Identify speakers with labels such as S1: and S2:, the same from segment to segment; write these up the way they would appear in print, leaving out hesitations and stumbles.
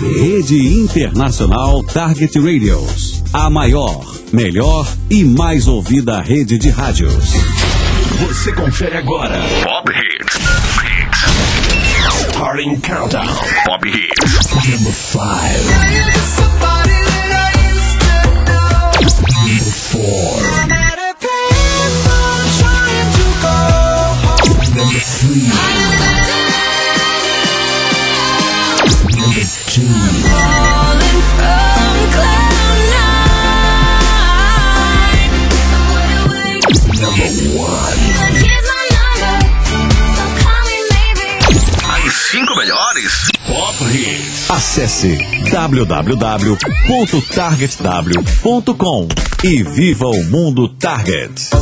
S1: Rede Internacional Target Radios. A maior, melhor e mais ouvida rede de rádios.
S2: Você confere agora Pop Hits. Starting Countdown. Pop Hits. Number 5. Number 4. Number 3. Number 2. Number 1. As 5 melhores Pop Hits.
S1: Acesse www.targetw.com e viva o mundo Target.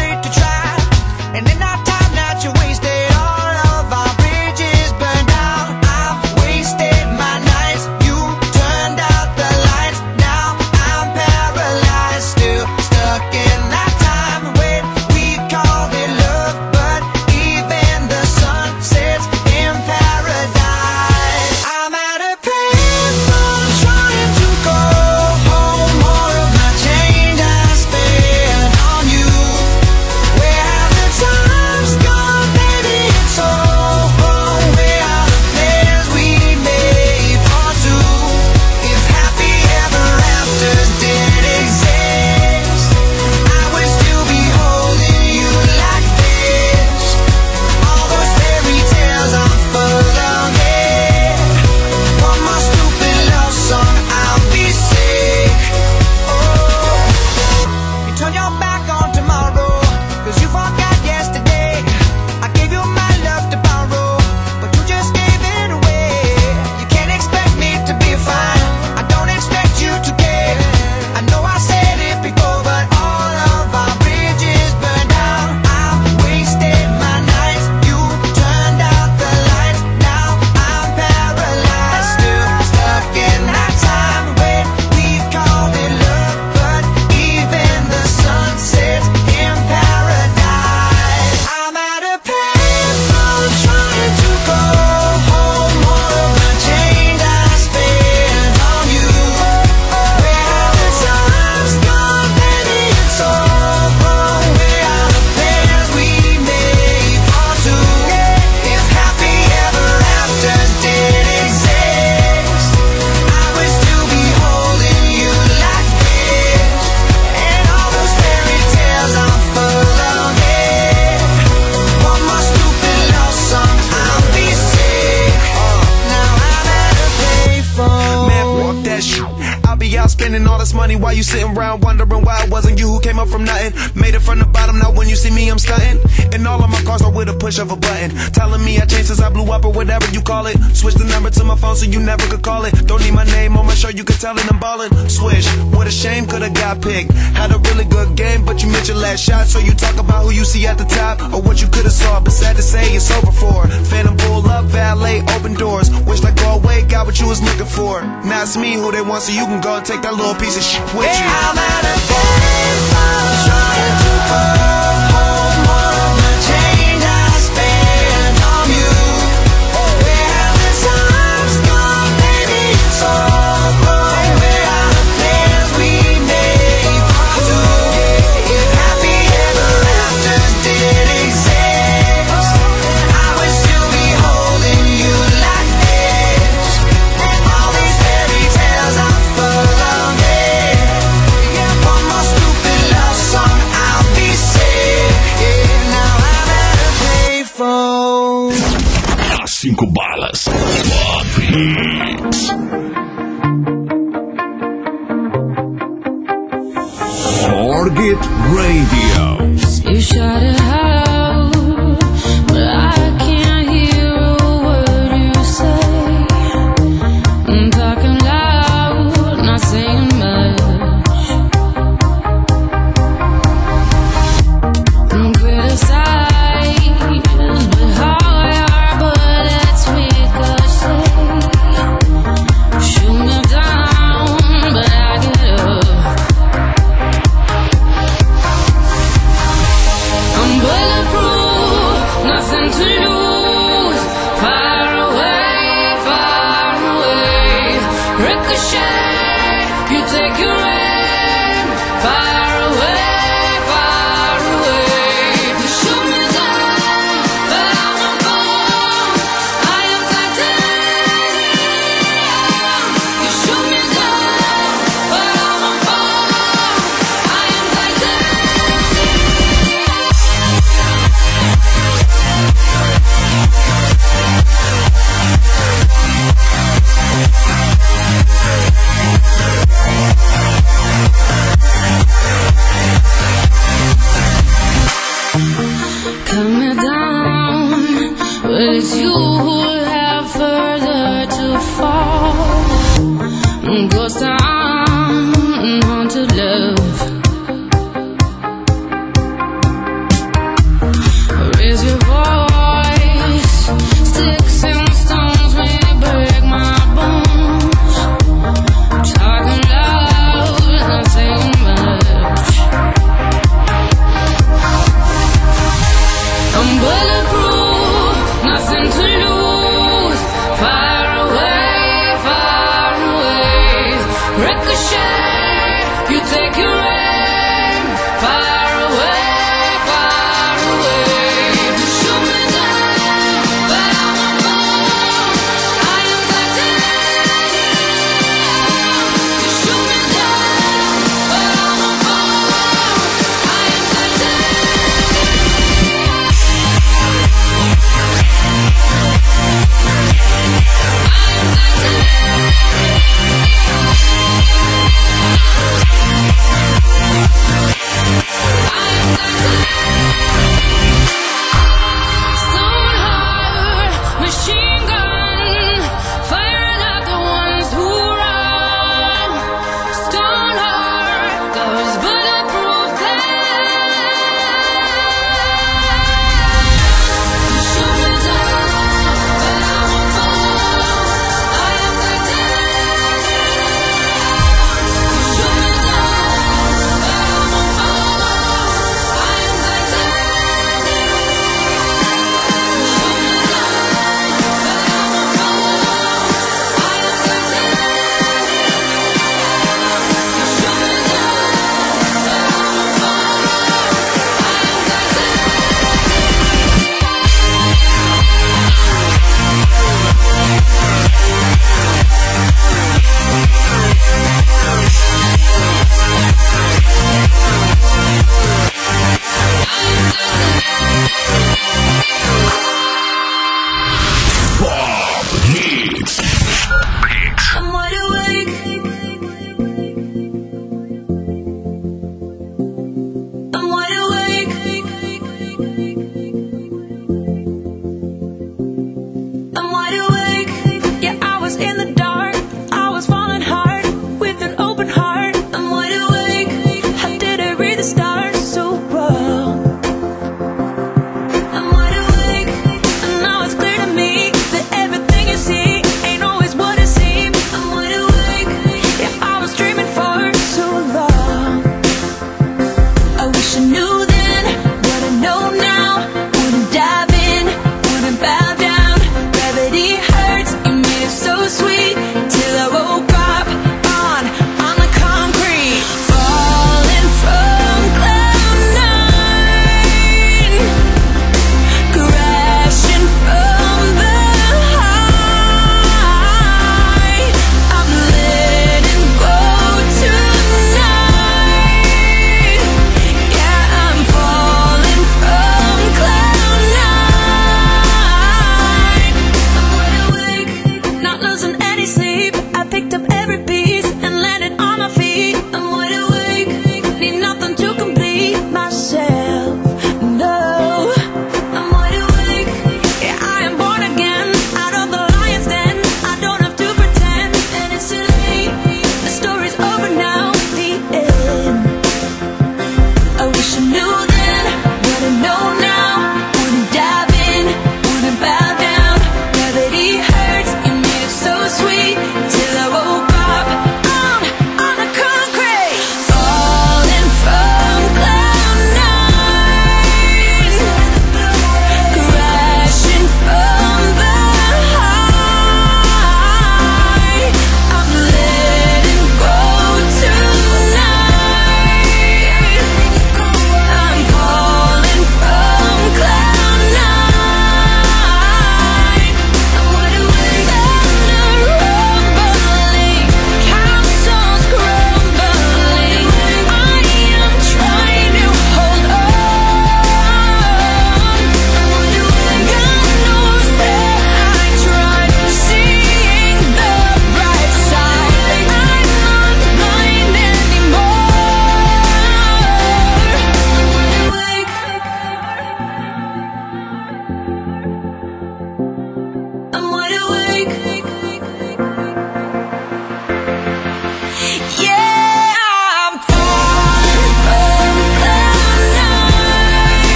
S3: And in our time that you wasted, all of our bridges burned down. funny why you sitting around wondering why it wasn't you who came up from nothing. Made it from the bottom, now when you see me I'm stunting. And all of my cars are with a push of a button. Telling me I changed since I blew up or whatever you call it. Switch the number to my phone so you never could call it. Don't need my name on my shirt, you can tell it I'm ballin'. Swish, what a shame, could've got picked. Had a really good game, but you missed your last shot. So you talk about who you see at the top or what you could've saw, but sad to say it's over for. Phantom pull up, valet, open doors. Wish I go away, got what you was looking for. Now it's me who they want, so you can go and take that little piece of shit with you.
S4: I'm at a baseball trying to hold more of the change I spent on you. Where have the times gone, baby? It's all wrong. Where are the plans we made for two? If happy ever after did exist, I would still be holding you like this. All these fairy tales are full of it. One more stupid love song, I'll be sick. Now I'm at a payphone.
S2: As 5 balas. Pop Hits.
S1: Target Radio.
S5: You shut it out, but I can't hear a word you say. I'm talking loud, not saying much. I'm criticized, but hard, but it's ricochet. Shoot me down, but I get up. I'm bulletproof, nothing to lose. Far away, ricochet. You take your aim. Far away. You shoot me down, but I won't fall. I am titanium. You shoot me down, but I won't fall. I am titanium. Cut me down, but it's you who have further to fall. Ghost town, haunted love. Raise your voice, sticks and stones may break my bones. Talking loud, not saying much. I'm bulletproof, nothing to lose. Far away,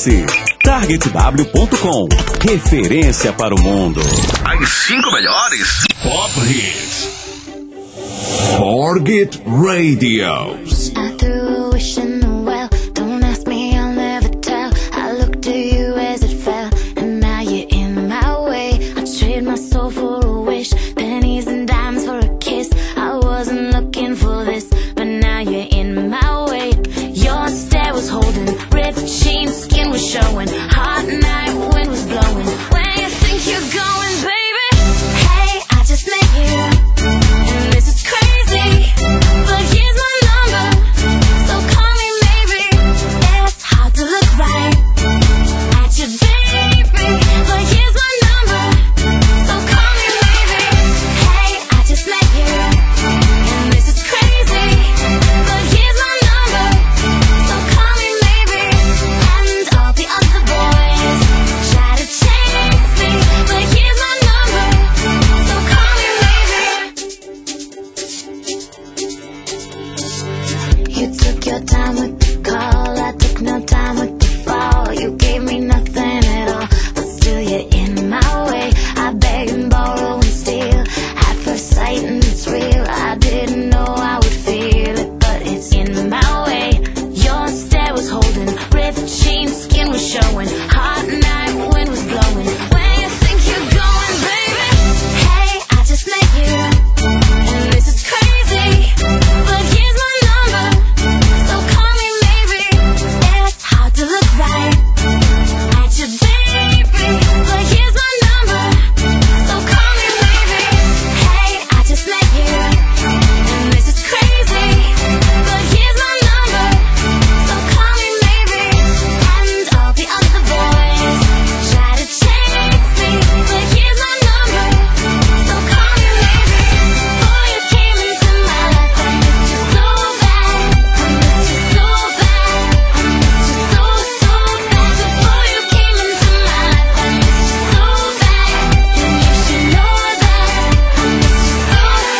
S1: Acesse targetw.com. Referência para o mundo.
S2: As 5 melhores Pop Hits.
S1: Target Radios.
S6: I threw a wish in the well. Don't ask me, I'll never tell. I looked to you as it fell, and now you're in my way. I trade my soul for a wish, pennies and dimes for a kiss. I wasn't looking for this, but now you're in my way. Your stare was holding, ripped jeans, skin was showing. Hot night, wind was blowing. Where you think you're going, baby? Hey, I just met you, and this is crazy, but here's my number, so call me maybe. It's hard to look right at you, baby, but here's my number, so call me maybe. Hey, I just met you, and this is crazy, but here's my number, so call me maybe. And all the other boys try to chase me, but here's my number, so call me maybe. You took your time with the call, I took no time with the fall. You gave me nothing at all, but still you're in my way. I beg and borrow and steal at first sight, and it's real. I didn't know I would feel it, but it's in my way. Your stare was holding, ripped jeans, skin was showing. Hot night, wind was blowing. Where you think you're going, baby? Hey, I just met you, and this is crazy, but here's my number, so call me maybe. It's hard to look right at you, baby, but here's my number, so call me maybe. Hey, I just met you, and this is crazy, but here's my number, so call me maybe. And all the other boys try to chase me, but here's my number, so call me maybe. Before you came into my life, I missed you so bad, I missed you so bad, I missed you so, so bad. Before you came into my life, I missed you so bad, and you should know that I missed you so,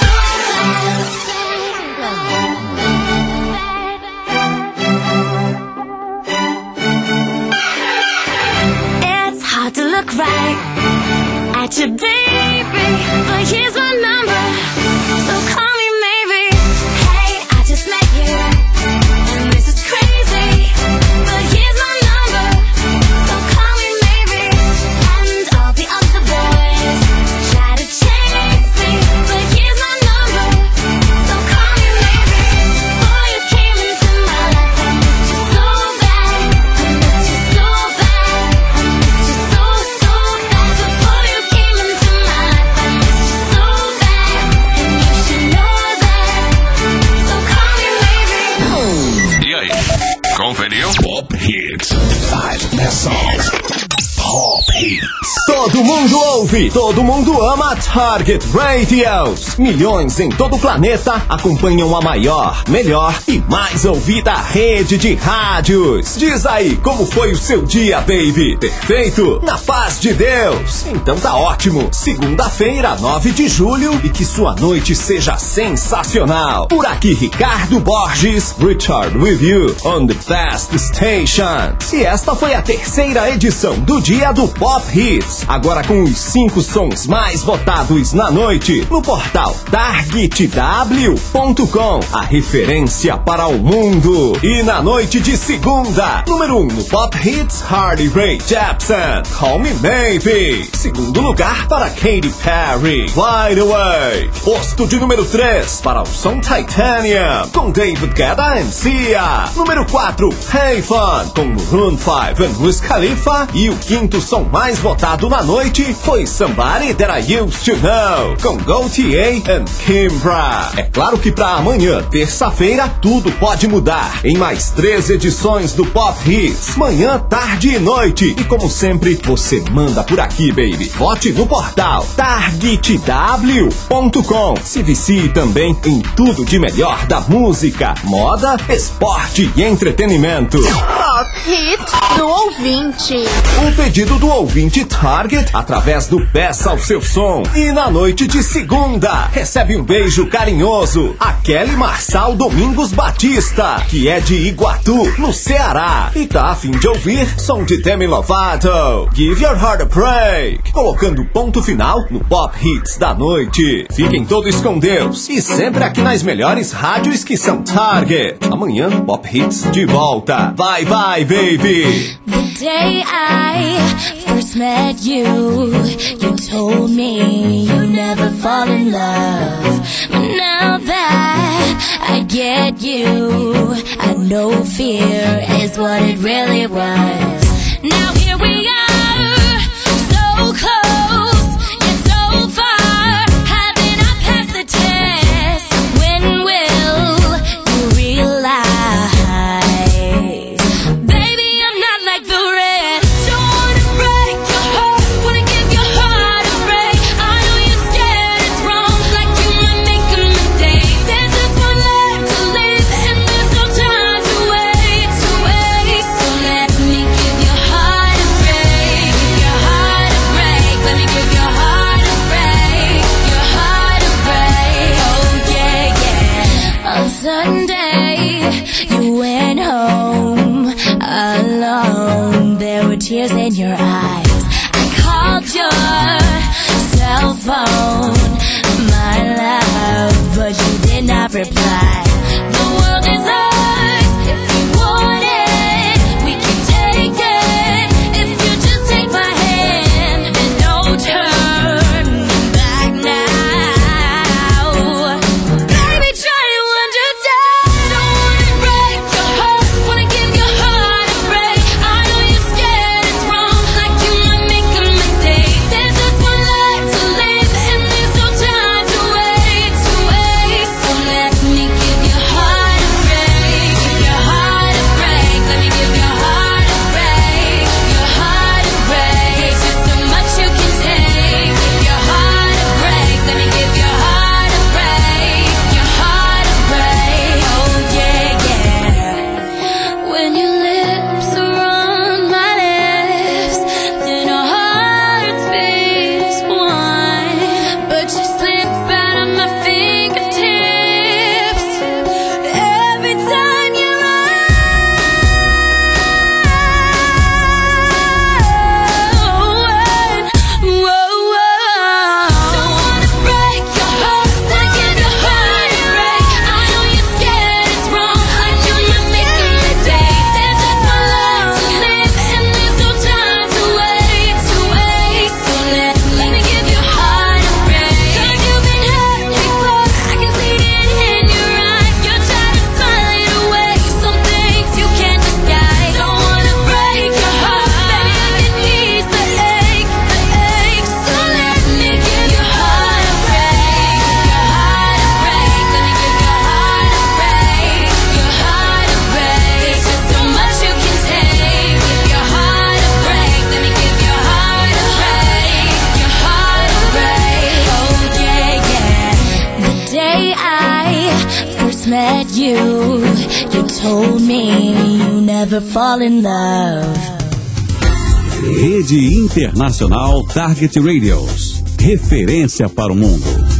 S6: It's hard to look right at you, baby, but here's my number, so call me maybe. Hey, I just met you, and this is crazy, but here's my number, so call me maybe. And all the other boys try to chase me, but here's my number, so call me maybe. Before you came into my life, I missed you so bad, I missed you so bad, I missed you so, so bad. Before you came into my life, I missed you so bad, and you should know that, so call me maybe.
S2: E aí, conferiu? Pop Hits.
S7: Pop Hits. Todo mundo ouve, todo mundo ama Target Radios. Milhões em todo o planeta acompanham a maior, melhor e mais ouvida rede de rádios. Diz aí, como foi o seu dia, baby? Perfeito? Na paz de Deus? Então tá ótimo. Segunda-feira, 9 de julho, e que sua noite seja sensacional. Por aqui, Ricardo Borges, Richard with you on the best station. E esta foi a terceira edição do Dia do Pop Hits. Agora com os 5 sons mais votados na noite no portal targetw.com, a referência para o mundo. E na noite de segunda, número 1 no Pop Hits, Hardy Ray Jepsen, Call Me Maybe. Segundo lugar para Katy Perry, Wide Awake. Posto de número 3 para o som Titanium, com David Guetta and Sia. Número 4, Hey Fun, com Maroon 5 and Wiz Khalifa. E o quinto som mais votado na noite foi Somebody That I Used To Know, com Gaultier and Kimbra. É claro que pra amanhã, terça-feira, tudo pode mudar em mais 3 edições do Pop Hits, manhã, tarde e noite. E como sempre, você manda por aqui, baby. Vote no portal targetw.com. Se vicie também em tudo de melhor da música, moda, esporte e entretenimento.
S8: Pop Hits do ouvinte.
S7: O pedido do ouvinte Target através através do Peça ao Seu Som. E na noite de segunda, recebe um beijo carinhoso a Kelly Marçal Domingos Batista, que é de Iguatu, no Ceará, e tá a fim de ouvir som de Demi Lovato, Give Your Heart a Break, colocando ponto final no Pop Hits da noite. Fiquem todos com Deus e sempre aqui nas melhores rádios que são Target. Amanhã, Pop Hits de volta. Bye bye, baby!
S6: The day I first met you, you told me you never fall in love. But now that I get you, I know fear is what it really was. Now here we are, so close, yet so far. Haven't I passed the test? When will you realize? Baby, I'm not like the rest. Don't wanna break your heart, wanna give your heart a break. I know you're scared it's wrong, like you might make a mistake. There's just one life to live, and there's no time to wait, to wait. So let me give your heart a break, give your heart a break. Let me give your heart a break, your heart a break. Oh yeah, yeah. On Sunday, you went home alone. There were tears in your eyes. I called your cell phone, my love, but you did not reply. The world is ours if you want it. We can take it if you just take my hand. There's no turning back now. Baby, try to understand. Don't wanna break your heart, wanna give your heart a break. I know you're scared it's wrong, like you might make a mistake. There's just one life to live, and there's no time to wait, to wait. So let me give your heart a break, give your heart a break. Let me give your heart a break, your heart a break. There's just so much you can take. Give your heart a break. Let me give your heart a break, your heart a break. Oh yeah, yeah. When your lips are on my lips, then our hearts beat as one. But you slip out of my fingertips every time you run. Whoa, don't wanna break your heart, wanna give your heart a break. I know you're scared it's wrong, like you might make a mistake. There's just one life to live, and there's no time to wait, to wait. So let me give your heart a break. 'Cause you've been hurt before, I can see it in your eyes. You're trying to smile it away, some things you can't disguise. Don't wanna break your heart, baby, I can ease the ache, the ache. So let me give your heart a break, your heart a break. Let me give your heart a break, your heart a break. There's just so much you can take. Give your heart a break. Let me give your heart a break, your heart a break. Oh yeah, yeah. The day I first met you, you told me you never fall in love.
S1: Rede Internacional Target Radios. Referência para o mundo.